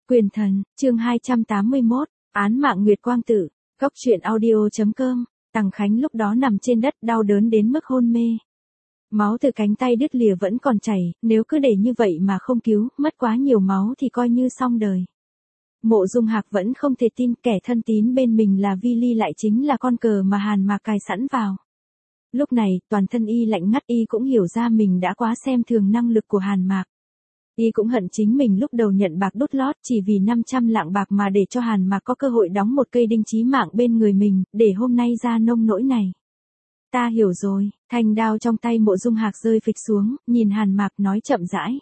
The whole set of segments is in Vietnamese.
Quyền thần, chương 281, án mạng Nguyệt Quang Tự, góc truyện audio.com, Tằng Khánh lúc đó nằm trên đất đau đớn đến mức hôn mê. Máu từ cánh tay đứt lìa vẫn còn chảy, nếu cứ để như vậy mà không cứu, mất quá nhiều máu thì coi như xong đời. Mộ Dung Hạc vẫn không thể tin kẻ thân tín bên mình là Vi Ly lại chính là con cờ mà Hàn Mạc cài sẵn vào. Lúc này, toàn thân y lạnh ngắt, y cũng hiểu ra mình đã quá xem thường năng lực của Hàn Mạc. Y cũng hận chính mình lúc đầu nhận bạc đút lót chỉ vì 500 lạng bạc mà để cho Hàn Mạc có cơ hội đóng một cây đinh chí mạng bên người mình, để hôm nay ra nông nỗi này. Ta hiểu rồi, thanh đao trong tay Mộ Dung Hạc rơi phịch xuống, nhìn Hàn Mạc nói chậm rãi.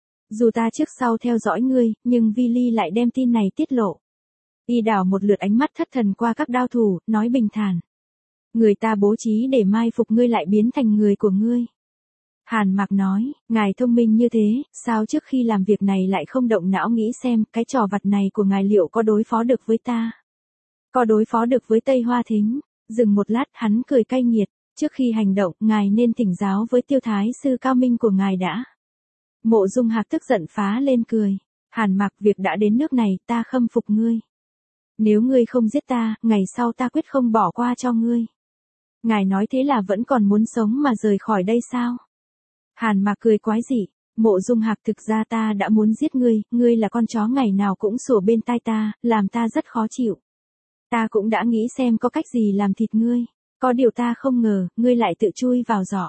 Dù ta trước sau theo dõi ngươi, nhưng Vi Ly lại đem tin này tiết lộ. Y đảo một lượt ánh mắt thất thần qua các đao thủ, nói bình thản. Người ta bố trí để mai phục ngươi lại biến thành người của ngươi. Hàn Mạc nói, ngài thông minh như thế, sao trước khi làm việc này lại không động não nghĩ xem cái trò vặt này của ngài liệu có đối phó được với ta? Có đối phó được với Tây Hoa Thính? Dừng một lát hắn cười cay nghiệt, trước khi hành động ngài nên thỉnh giáo với Tiêu Thái sư cao minh của ngài đã. Mộ Dung Hạc tức giận phá lên cười. Hàn Mạc, việc đã đến nước này ta khâm phục ngươi. Nếu ngươi không giết ta, ngày sau ta quyết không bỏ qua cho ngươi. Ngài nói thế là vẫn còn muốn sống mà rời khỏi đây sao? Hàn Mạc cười quái dị. Mộ Dung Hạc, thực ra ta đã muốn giết ngươi, ngươi là con chó ngày nào cũng sủa bên tai ta, làm ta rất khó chịu. Ta cũng đã nghĩ xem có cách gì làm thịt ngươi, có điều ta không ngờ, ngươi lại tự chui vào giỏ.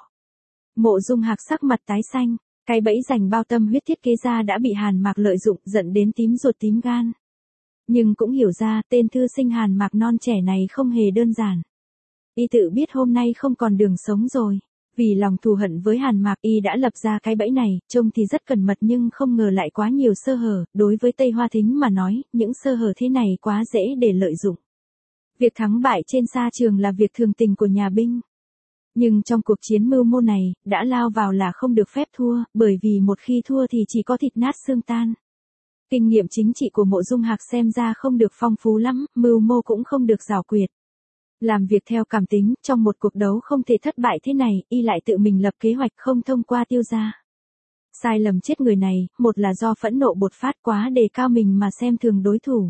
Mộ Dung Hạc sắc mặt tái xanh, cái bẫy dành bao tâm huyết thiết kế ra đã bị Hàn Mạc lợi dụng, giận đến tím ruột tím gan. Nhưng cũng hiểu ra, tên thư sinh Hàn Mạc non trẻ này không hề đơn giản. Y tự biết hôm nay không còn đường sống rồi. Vì lòng thù hận với Hàn Mạc, y đã lập ra cái bẫy này, trông thì rất cẩn mật nhưng không ngờ lại quá nhiều sơ hở, đối với Tây Hoa Thính mà nói, những sơ hở thế này quá dễ để lợi dụng. Việc thắng bại trên sa trường là việc thường tình của nhà binh. Nhưng trong cuộc chiến mưu mô này, đã lao vào là không được phép thua, bởi vì một khi thua thì chỉ có thịt nát xương tan. Kinh nghiệm chính trị của Mộ Dung Hạc xem ra không được phong phú lắm, mưu mô cũng không được giảo quyệt. Làm việc theo cảm tính, trong một cuộc đấu không thể thất bại thế này, y lại tự mình lập kế hoạch không thông qua Tiêu gia. Sai lầm chết người này, một là do phẫn nộ bột phát quá đề cao mình mà xem thường đối thủ.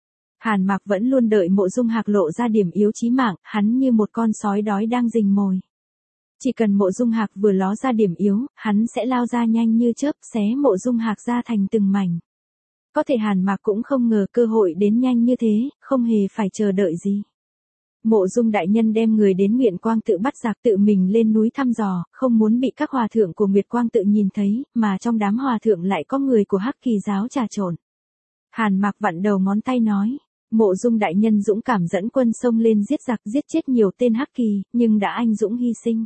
Hàn Mạc vẫn luôn đợi Mộ Dung Hạc lộ ra điểm yếu chí mạng, hắn như một con sói đói đang rình mồi. Chỉ cần Mộ Dung Hạc vừa ló ra điểm yếu, hắn sẽ lao ra nhanh như chớp, xé Mộ Dung Hạc ra thành từng mảnh. Có thể Hàn Mạc cũng không ngờ cơ hội đến nhanh như thế, không hề phải chờ đợi gì. Mộ Dung đại nhân đem người đến Nguyệt Quang Tự bắt giặc, tự mình lên núi thăm dò, không muốn bị các hòa thượng của Nguyệt Quang Tự nhìn thấy, mà trong đám hòa thượng lại có người của Hắc Kỳ giáo trà trộn. Hàn Mạc vặn đầu ngón tay nói, Mộ Dung đại nhân dũng cảm dẫn quân xông lên giết giặc, giết chết nhiều tên Hắc Kỳ, nhưng đã anh dũng hy sinh.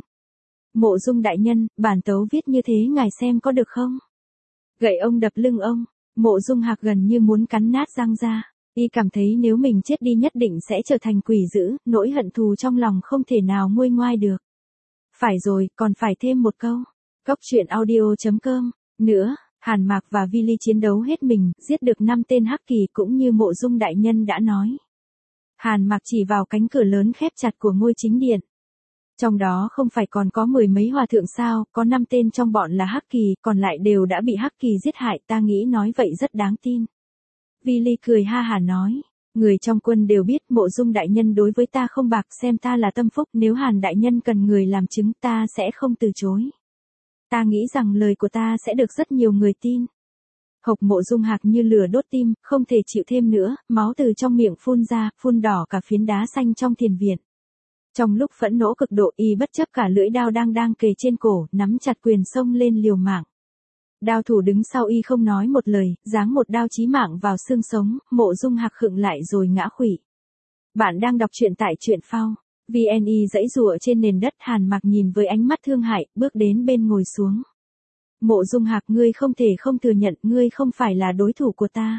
Mộ Dung đại nhân, bản tấu viết như thế ngài xem có được không? Gậy ông đập lưng ông. Mộ Dung Hạc gần như muốn cắn nát răng ra. Y cảm thấy nếu mình chết đi nhất định sẽ trở thành quỷ dữ, nỗi hận thù trong lòng không thể nào nguôi ngoai được. Phải rồi, còn phải thêm một câu. Góc truyện audio.com. Nữa, Hàn Mạc và Vi Ly chiến đấu hết mình, giết được 5 tên Hắc Kỳ cũng như Mộ Dung đại nhân đã nói. Hàn Mạc chỉ vào cánh cửa lớn khép chặt của ngôi chính điện. Trong đó không phải còn có 10 mấy hòa thượng sao, có 5 tên trong bọn là Hắc Kỳ, còn lại đều đã bị Hắc Kỳ giết hại, ta nghĩ nói vậy rất đáng tin. Vi Ly cười ha hả nói, người trong quân đều biết Mộ Dung đại nhân đối với ta không bạc, xem ta là tâm phúc, nếu Hàn đại nhân cần người làm chứng ta sẽ không từ chối. Ta nghĩ rằng lời của ta sẽ được rất nhiều người tin. Hộc Mộ Dung Hạc như lửa đốt tim, không thể chịu thêm nữa, máu từ trong miệng phun ra, phun đỏ cả phiến đá xanh trong thiền viện. Trong lúc phẫn nộ cực độ, y bất chấp cả lưỡi đao đang kề trên cổ, nắm chặt quyền xông lên liều mạng. Đao thủ đứng sau y không nói một lời, giáng một đao chí mạng vào xương sống, Mộ Dung Hạc khựng lại rồi ngã khuỵu. Bạn đang đọc truyện tại truyện phao. VNE giãy giụa trên nền đất. Hàn Mạc nhìn với ánh mắt thương hại, bước đến bên ngồi xuống. Mộ Dung Hạc, ngươi không thể không thừa nhận, ngươi không phải là đối thủ của ta.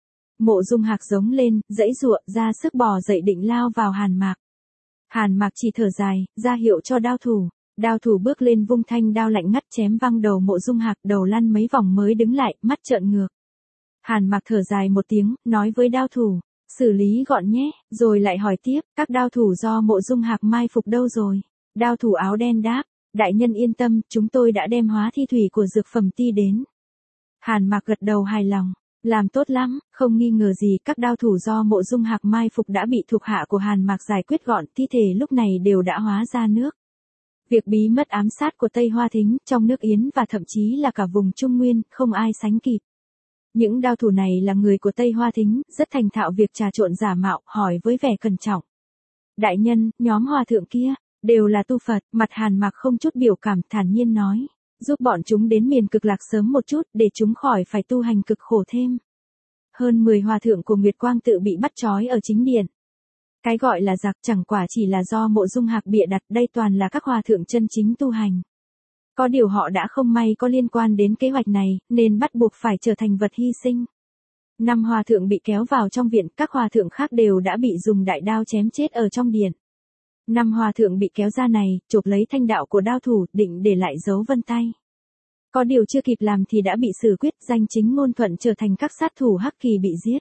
Mộ Dung Hạc giống lên, giãy giụa, ra sức bò dậy định lao vào Hàn Mạc. Hàn Mạc chỉ thở dài, ra hiệu cho đao thủ. Đao thủ bước lên vung thanh đao lạnh ngắt chém văng đầu Mộ Dung Hạc, đầu lăn mấy vòng mới đứng lại, mắt trợn ngược. Hàn Mạc thở dài một tiếng, nói với đao thủ, xử lý gọn nhé, rồi lại hỏi tiếp, các đao thủ do Mộ Dung Hạc mai phục đâu rồi? Đao thủ áo đen đáp, đại nhân yên tâm, chúng tôi đã đem hóa thi thủy của dược phẩm ti đến. Hàn Mạc gật đầu hài lòng. Làm tốt lắm, không nghi ngờ gì các đao thủ do Mộ Dung Hạc mai phục đã bị thuộc hạ của Hàn Mạc giải quyết gọn, thi thể lúc này đều đã hóa ra nước. Việc bí mật ám sát của Tây Hoa Thính trong nước Yến và thậm chí là cả vùng Trung Nguyên, không ai sánh kịp. Những đao thủ này là người của Tây Hoa Thính, rất thành thạo việc trà trộn giả mạo, hỏi với vẻ cẩn trọng. Đại nhân, nhóm hòa thượng kia, đều là tu Phật, mặt Hàn Mạc không chút biểu cảm, thản nhiên nói. Giúp bọn chúng đến miền cực lạc sớm một chút, để chúng khỏi phải tu hành cực khổ thêm. Hơn 10 hòa thượng của Nguyệt Quang tự bị bắt trói ở chính điện. Cái gọi là giặc chẳng quả chỉ là do Mộ Dung Hạc bịa đặt, đây toàn là các hòa thượng chân chính tu hành. Có điều họ đã không may có liên quan đến kế hoạch này, nên bắt buộc phải trở thành vật hy sinh. 5 hòa thượng bị kéo vào trong viện, các hòa thượng khác đều đã bị dùng đại đao chém chết ở trong điện. 5 hòa thượng bị kéo ra này, chộp lấy thanh đạo của đao thủ, định để lại dấu vân tay. Có điều chưa kịp làm thì đã bị xử quyết, danh chính ngôn thuận trở thành các sát thủ hắc kỳ bị giết.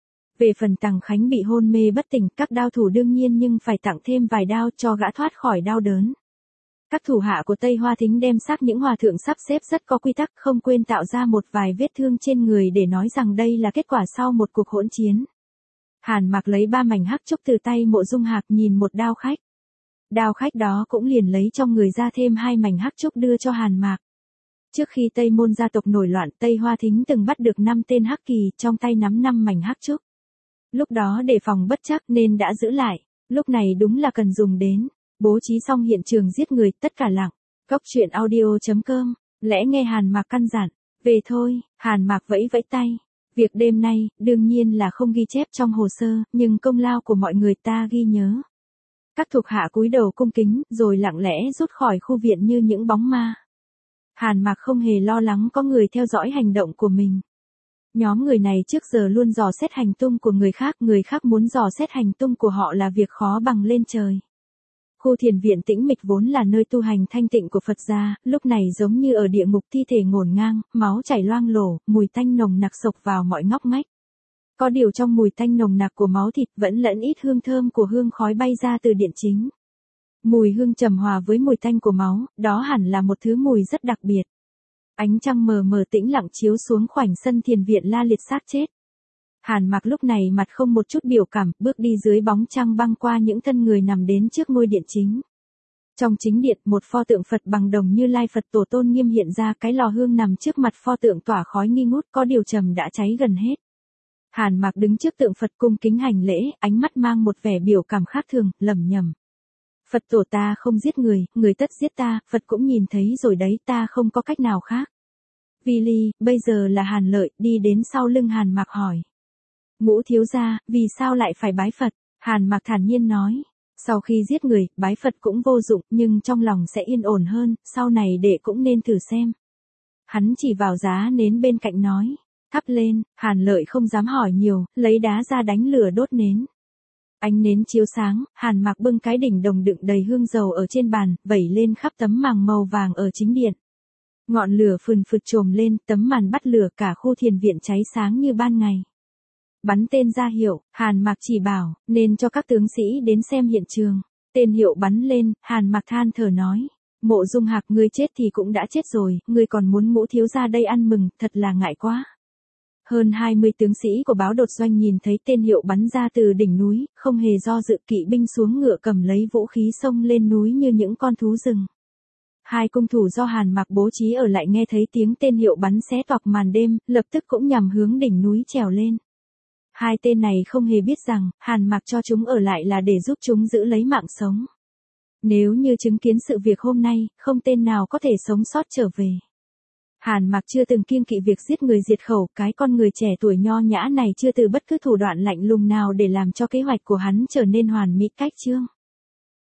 Về phần Tằng Khánh bị hôn mê bất tỉnh, các đao thủ đương nhiên nhưng phải tặng thêm vài đao cho gã thoát khỏi đau đớn. Các thủ hạ của Tây Hoa Thính đem xác những hòa thượng sắp xếp rất có quy tắc, không quên tạo ra một vài vết thương trên người để nói rằng đây là kết quả sau một cuộc hỗn chiến. Hàn Mạc lấy 3 mảnh hắc trúc từ tay Mộ Dung Hạc, nhìn một đao khách. Đao khách đó cũng liền lấy trong người ra thêm 2 mảnh hắc trúc đưa cho Hàn Mạc. Trước khi Tây Môn gia tộc nổi loạn, Tây Hoa Thính từng bắt được 5 tên hắc kỳ, trong tay nắm 5 mảnh hắc trúc. Lúc đó đề phòng bất trắc nên đã giữ lại, lúc này đúng là cần dùng đến. Bố trí xong hiện trường giết người, tất cả lặng. Góc truyện audio.com, lẽ nghe Hàn Mạc căn dặn. Về thôi, Hàn Mạc vẫy vẫy tay. Việc đêm nay, đương nhiên là không ghi chép trong hồ sơ, nhưng công lao của mọi người ta ghi nhớ. Các thuộc hạ cúi đầu cung kính, rồi lặng lẽ rút khỏi khu viện như những bóng ma. Hàn Mạc không hề lo lắng có người theo dõi hành động của mình. Nhóm người này trước giờ luôn dò xét hành tung của người khác muốn dò xét hành tung của họ là việc khó bằng lên trời. Khu thiền viện tĩnh mịch vốn là nơi tu hành thanh tịnh của Phật gia, lúc này giống như ở địa ngục, thi thể ngổn ngang, máu chảy loang lổ, mùi tanh nồng nặc xộc vào mọi ngóc ngách. Có điều trong mùi tanh nồng nặc của máu thịt vẫn lẫn ít hương thơm của hương khói bay ra từ điện chính. Mùi hương trầm hòa với mùi tanh của máu, đó hẳn là một thứ mùi rất đặc biệt. Ánh trăng mờ mờ tĩnh lặng chiếu xuống khoảnh sân thiền viện la liệt xác chết. Hàn Mạc lúc này mặt không một chút biểu cảm, bước đi dưới bóng trăng băng qua những thân người nằm đến trước ngôi điện chính. Trong chính điện, một pho tượng Phật bằng đồng Như Lai Phật Tổ tôn nghiêm hiện ra, cái lò hương nằm trước mặt pho tượng tỏa khói nghi ngút, có điều trầm đã cháy gần hết. Hàn Mạc đứng trước tượng Phật cung kính hành lễ, ánh mắt mang một vẻ biểu cảm khác thường, lẩm nhẩm. Phật Tổ, ta không giết người, người tất giết ta, Phật cũng nhìn thấy rồi đấy, ta không có cách nào khác. Vi Ly, bây giờ là Hàn Lợi, đi đến sau lưng Hàn Mạc hỏi. Ngũ thiếu gia, vì sao lại phải bái Phật? Hàn Mạc thản nhiên nói. Sau khi giết người, bái Phật cũng vô dụng, nhưng trong lòng sẽ yên ổn hơn, sau này đệ cũng nên thử xem. Hắn chỉ vào giá nến bên cạnh nói. Thắp lên, Hàn Lợi không dám hỏi nhiều, lấy đá ra đánh lửa đốt nến. Ánh nến chiếu sáng, Hàn Mạc bưng cái đỉnh đồng đựng đầy hương dầu ở trên bàn, vẩy lên khắp tấm màng màu vàng ở chính điện. Ngọn lửa phừng phực trồm lên, tấm màn bắt lửa, cả khu thiền viện cháy sáng như ban ngày. Bắn tên ra hiệu, Hàn Mạc chỉ bảo, nên cho các tướng sĩ đến xem hiện trường. Tên hiệu bắn lên, Hàn Mạc than thở nói. Mộ Dung Hạc, ngươi chết thì cũng đã chết rồi, ngươi còn muốn Ngũ thiếu gia đây ăn mừng, thật là ngại quá. Hơn 20 tướng sĩ của báo đột doanh nhìn thấy tên hiệu bắn ra từ đỉnh núi, không hề do dự, kỵ binh xuống ngựa cầm lấy vũ khí xông lên núi như những con thú rừng. 2 cung thủ do Hàn Mạc bố trí ở lại nghe thấy tiếng tên hiệu bắn xé toạc màn đêm, lập tức cũng nhằm hướng đỉnh núi trèo lên. 2 tên này không hề biết rằng, Hàn Mạc cho chúng ở lại là để giúp chúng giữ lấy mạng sống. Nếu như chứng kiến sự việc hôm nay, không tên nào có thể sống sót trở về. Hàn Mạc chưa từng kiêng kỵ việc giết người diệt khẩu, cái con người trẻ tuổi nho nhã này chưa từ bất cứ thủ đoạn lạnh lùng nào để làm cho kế hoạch của hắn trở nên hoàn mỹ cách chương.